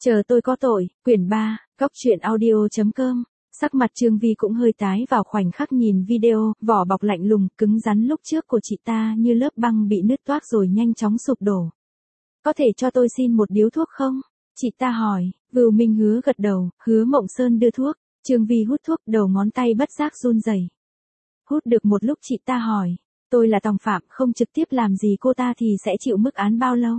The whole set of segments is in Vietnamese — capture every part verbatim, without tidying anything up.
Chờ tôi có tội, quyển ba, góc truyện audio chấm com. Sắc mặt Chương Vi cũng hơi tái vào khoảnh khắc nhìn video, vỏ bọc lạnh lùng, cứng rắn lúc trước của chị ta như lớp băng bị nứt toác rồi nhanh chóng sụp đổ. Có thể cho tôi xin một điếu thuốc không? Chị ta hỏi. Vưu Minh Hứa gật đầu, Hứa Mộng Sơn đưa thuốc. Chương Vi hút thuốc, đầu ngón tay bất giác run rẩy. Hút được một lúc chị ta hỏi, tôi là tòng phạm, không trực tiếp làm gì cô ta thì sẽ chịu mức án bao lâu?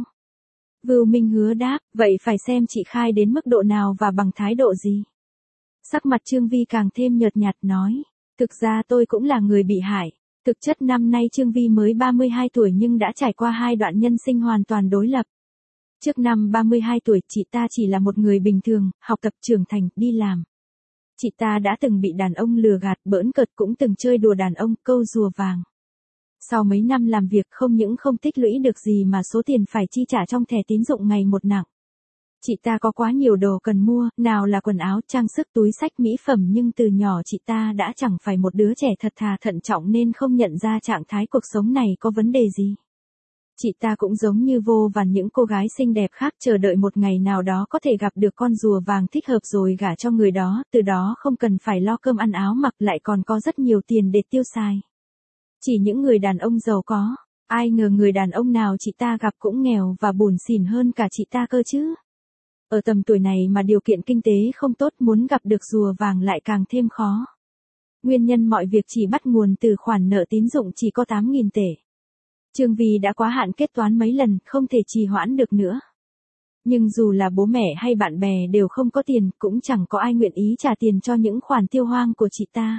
Vưu Minh Hứa đáp, vậy phải xem chị khai đến mức độ nào và bằng thái độ gì. Sắc mặt Chương Vi càng thêm nhợt nhạt nói, thực ra tôi cũng là người bị hại. Thực chất năm nay Chương Vi mới ba mươi hai tuổi nhưng đã trải qua hai đoạn nhân sinh hoàn toàn đối lập. Trước năm ba mươi hai tuổi, chị ta chỉ là một người bình thường, học tập trưởng thành, đi làm. Chị ta đã từng bị đàn ông lừa gạt, bỡn cợt, cũng từng chơi đùa đàn ông, câu rùa vàng. Sau mấy năm làm việc không những không tích lũy được gì mà số tiền phải chi trả trong thẻ tín dụng ngày một nặng. Chị ta có quá nhiều đồ cần mua, nào là quần áo, trang sức, túi xách, mỹ phẩm, nhưng từ nhỏ chị ta đã chẳng phải một đứa trẻ thật thà thận trọng nên không nhận ra trạng thái cuộc sống này có vấn đề gì. Chị ta cũng giống như vô vàn những cô gái xinh đẹp khác, chờ đợi một ngày nào đó có thể gặp được con rùa vàng thích hợp rồi gả cho người đó, từ đó không cần phải lo cơm ăn áo mặc, lại còn có rất nhiều tiền để tiêu xài. Chỉ những người đàn ông giàu có, ai ngờ người đàn ông nào chị ta gặp cũng nghèo và bủn xỉn hơn cả chị ta cơ chứ. Ở tầm tuổi này mà điều kiện kinh tế không tốt, muốn gặp được rùa vàng lại càng thêm khó. Nguyên nhân mọi việc chỉ bắt nguồn từ khoản nợ tín dụng chỉ có tám nghìn tệ. Chương Vi đã quá hạn kết toán mấy lần, không thể trì hoãn được nữa. Nhưng dù là bố mẹ hay bạn bè đều không có tiền, cũng chẳng có ai nguyện ý trả tiền cho những khoản tiêu hoang của chị ta.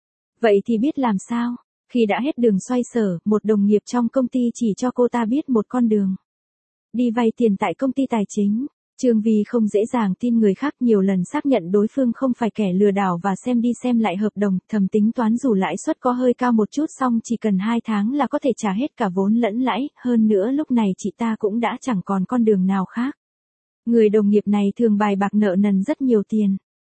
Vậy thì biết làm sao? Khi đã hết đường xoay sở, một đồng nghiệp trong công ty chỉ cho cô ta biết một con đường. Đi vay tiền tại công ty tài chính. Chương Vi không dễ dàng tin người khác, nhiều lần xác nhận đối phương không phải kẻ lừa đảo và xem đi xem lại hợp đồng, thầm tính toán dù lãi suất có hơi cao một chút xong chỉ cần hai tháng là có thể trả hết cả vốn lẫn lãi, hơn nữa lúc này chị ta cũng đã chẳng còn con đường nào khác. Người đồng nghiệp này thường bài bạc nợ nần rất nhiều tiền.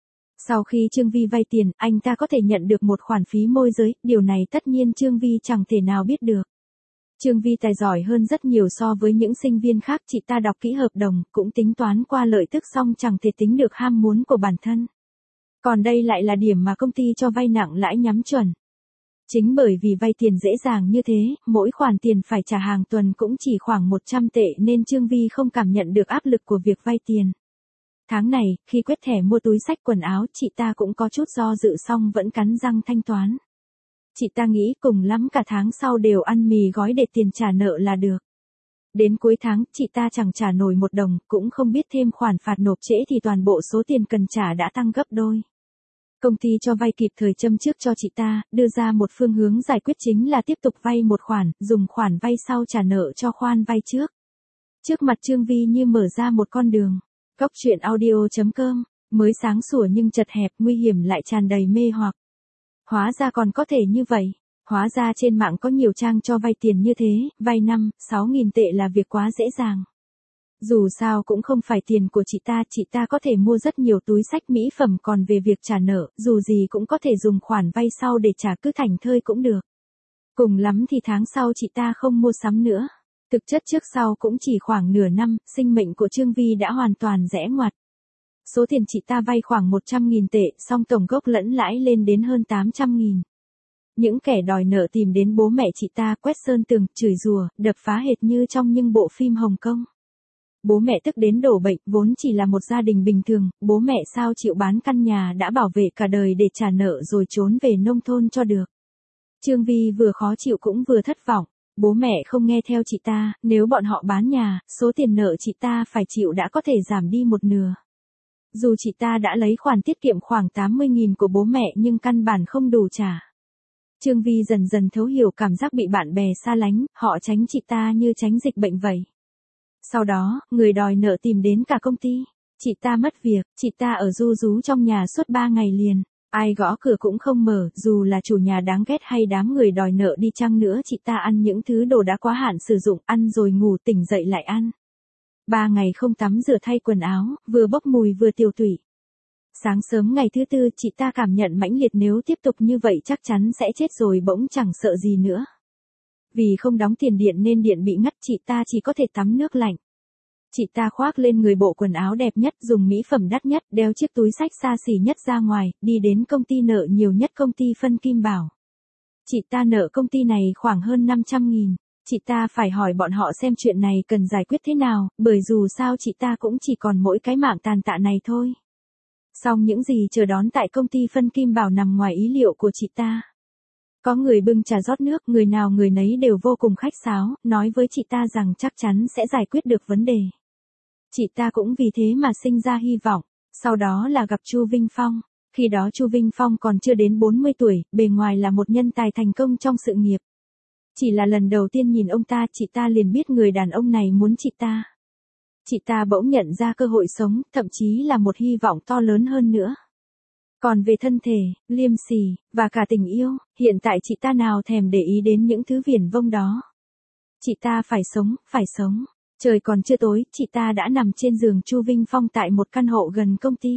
Sau khi Chương Vi vay tiền, anh ta có thể nhận được một khoản phí môi giới, điều này tất nhiên Chương Vi chẳng thể nào biết được. Chương Vi tài giỏi hơn rất nhiều so với những sinh viên khác, chị ta đọc kỹ hợp đồng, cũng tính toán qua lợi tức xong chẳng thể tính được ham muốn của bản thân. Còn đây lại là điểm mà công ty cho vay nặng lãi nhắm chuẩn. Chính bởi vì vay tiền dễ dàng như thế, mỗi khoản tiền phải trả hàng tuần cũng chỉ khoảng một trăm tệ nên Chương Vi không cảm nhận được áp lực của việc vay tiền. Tháng này, khi quét thẻ mua túi xách quần áo, chị ta cũng có chút do dự xong vẫn cắn răng thanh toán. Chị ta nghĩ cùng lắm cả tháng sau đều ăn mì gói để tiền trả nợ là được. Đến cuối tháng, chị ta chẳng trả nổi một đồng, cũng không biết thêm khoản phạt nộp trễ thì toàn bộ số tiền cần trả đã tăng gấp đôi. Công ty cho vay kịp thời châm trước cho chị ta, đưa ra một phương hướng giải quyết chính là tiếp tục vay một khoản, dùng khoản vay sau trả nợ cho khoản vay trước. Trước mặt Chương Vi như mở ra một con đường. Góc truyện audio chấm com, mới sáng sủa nhưng chật hẹp, nguy hiểm lại tràn đầy mê hoặc. Hóa ra còn có thể như vậy. Hóa ra trên mạng có nhiều trang cho vay tiền như thế, vay năm, sáu nghìn tệ là việc quá dễ dàng. Dù sao cũng không phải tiền của chị ta, chị ta có thể mua rất nhiều túi xách mỹ phẩm, còn về việc trả nợ, dù gì cũng có thể dùng khoản vay sau để trả, cứ thảnh thơi cũng được. Cùng lắm thì tháng sau chị ta không mua sắm nữa. Thực chất trước sau cũng chỉ khoảng nửa năm, sinh mệnh của Chương Vi đã hoàn toàn rẽ ngoặt. Số tiền chị ta vay khoảng một trăm nghìn tệ, song tổng gốc lẫn lãi lên đến hơn tám trăm nghìn. Những kẻ đòi nợ tìm đến bố mẹ chị ta, quét sơn tường, chửi rủa, đập phá hệt như trong những bộ phim Hồng Kông. Bố mẹ tức đến đổ bệnh, vốn chỉ là một gia đình bình thường, bố mẹ sao chịu bán căn nhà đã bảo vệ cả đời để trả nợ rồi trốn về nông thôn cho được. Chương Vi vừa khó chịu cũng vừa thất vọng. Bố mẹ không nghe theo chị ta, nếu bọn họ bán nhà, số tiền nợ chị ta phải chịu đã có thể giảm đi một nửa. Dù chị ta đã lấy khoản tiết kiệm khoảng tám mươi nghìn của bố mẹ nhưng căn bản không đủ trả. Chương Vi dần dần thấu hiểu cảm giác bị bạn bè xa lánh, họ tránh chị ta như tránh dịch bệnh vậy. Sau đó, người đòi nợ tìm đến cả công ty. Chị ta mất việc, chị ta ở ru rú trong nhà suốt ba ngày liền. Ai gõ cửa cũng không mở, dù là chủ nhà đáng ghét hay đám người đòi nợ đi chăng nữa, chị ta ăn những thứ đồ đã quá hạn sử dụng, ăn rồi ngủ, tỉnh dậy lại ăn. Ba ngày không tắm rửa thay quần áo, vừa bốc mùi vừa tiêu tụy. Sáng sớm ngày thứ tư, chị ta cảm nhận mãnh liệt nếu tiếp tục như vậy chắc chắn sẽ chết rồi, bỗng chẳng sợ gì nữa. Vì không đóng tiền điện nên điện bị ngắt, chị ta chỉ có thể tắm nước lạnh. Chị ta khoác lên người bộ quần áo đẹp nhất, dùng mỹ phẩm đắt nhất, đeo chiếc túi xách xa xỉ nhất ra ngoài, đi đến công ty nợ nhiều nhất, công ty Phân Kim Bảo. Chị ta nợ công ty này khoảng hơn năm trăm nghìn. Chị ta phải hỏi bọn họ xem chuyện này cần giải quyết thế nào, bởi dù sao chị ta cũng chỉ còn mỗi cái mạng tàn tạ này thôi. Song những gì chờ đón tại công ty Phân Kim Bảo nằm ngoài ý liệu của chị ta. Có người bưng trà rót nước, người nào người nấy đều vô cùng khách sáo, nói với chị ta rằng chắc chắn sẽ giải quyết được vấn đề. Chị ta cũng vì thế mà sinh ra hy vọng. Sau đó là gặp Chu Vinh Phong. Khi đó Chu Vinh Phong còn chưa đến bốn mươi tuổi, bề ngoài là một nhân tài thành công trong sự nghiệp. Chỉ là lần đầu tiên nhìn ông ta, chị ta liền biết người đàn ông này muốn chị ta. Chị ta bỗng nhận ra cơ hội sống, thậm chí là một hy vọng to lớn hơn nữa. Còn về thân thể, liêm sỉ, và cả tình yêu, hiện tại chị ta nào thèm để ý đến những thứ viển vông đó. Chị ta phải sống, phải sống. Trời còn chưa tối, chị ta đã nằm trên giường Chu Vinh Phong tại một căn hộ gần công ty.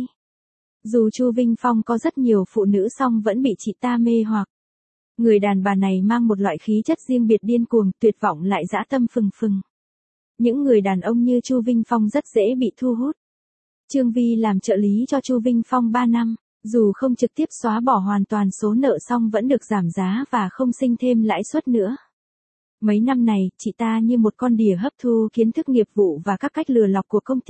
Dù Chu Vinh Phong có rất nhiều phụ nữ song vẫn bị chị ta mê hoặc. Người đàn bà này mang một loại khí chất riêng biệt, điên cuồng, tuyệt vọng lại dã tâm phừng phừng. Những người đàn ông như Chu Vinh Phong rất dễ bị thu hút. Trương Vi làm trợ lý cho Chu Vinh Phong ba năm, dù không trực tiếp xóa bỏ hoàn toàn số nợ song vẫn được giảm giá và không sinh thêm lãi suất nữa. Mấy năm này, chị ta như một con đỉa hấp thu kiến thức nghiệp vụ và các cách lừa lọc của công ty.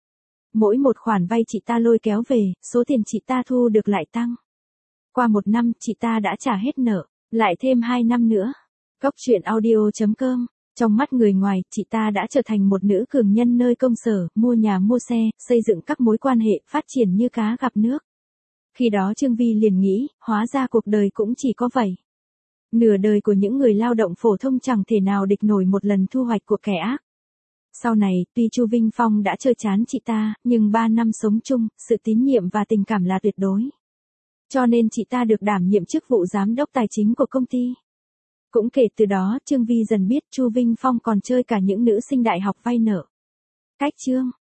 Mỗi một khoản vay chị ta lôi kéo về, số tiền chị ta thu được lại tăng. Qua một năm, chị ta đã trả hết nợ, lại thêm hai năm nữa. Cốc truyện audio chấm com. Trong mắt người ngoài, chị ta đã trở thành một nữ cường nhân nơi công sở, mua nhà mua xe, xây dựng các mối quan hệ, phát triển như cá gặp nước. Khi đó Trương Vi liền nghĩ, hóa ra cuộc đời cũng chỉ có vậy. Nửa đời của những người lao động phổ thông chẳng thể nào địch nổi một lần thu hoạch của kẻ ác. Sau này, tuy Chu Vinh Phong đã chơi chán chị ta, nhưng ba năm sống chung, sự tín nhiệm và tình cảm là tuyệt đối. Cho nên chị ta được đảm nhiệm chức vụ giám đốc tài chính của công ty. Cũng kể từ đó, Trương Vi dần biết Chu Vinh Phong còn chơi cả những nữ sinh đại học vay nợ. Cách chương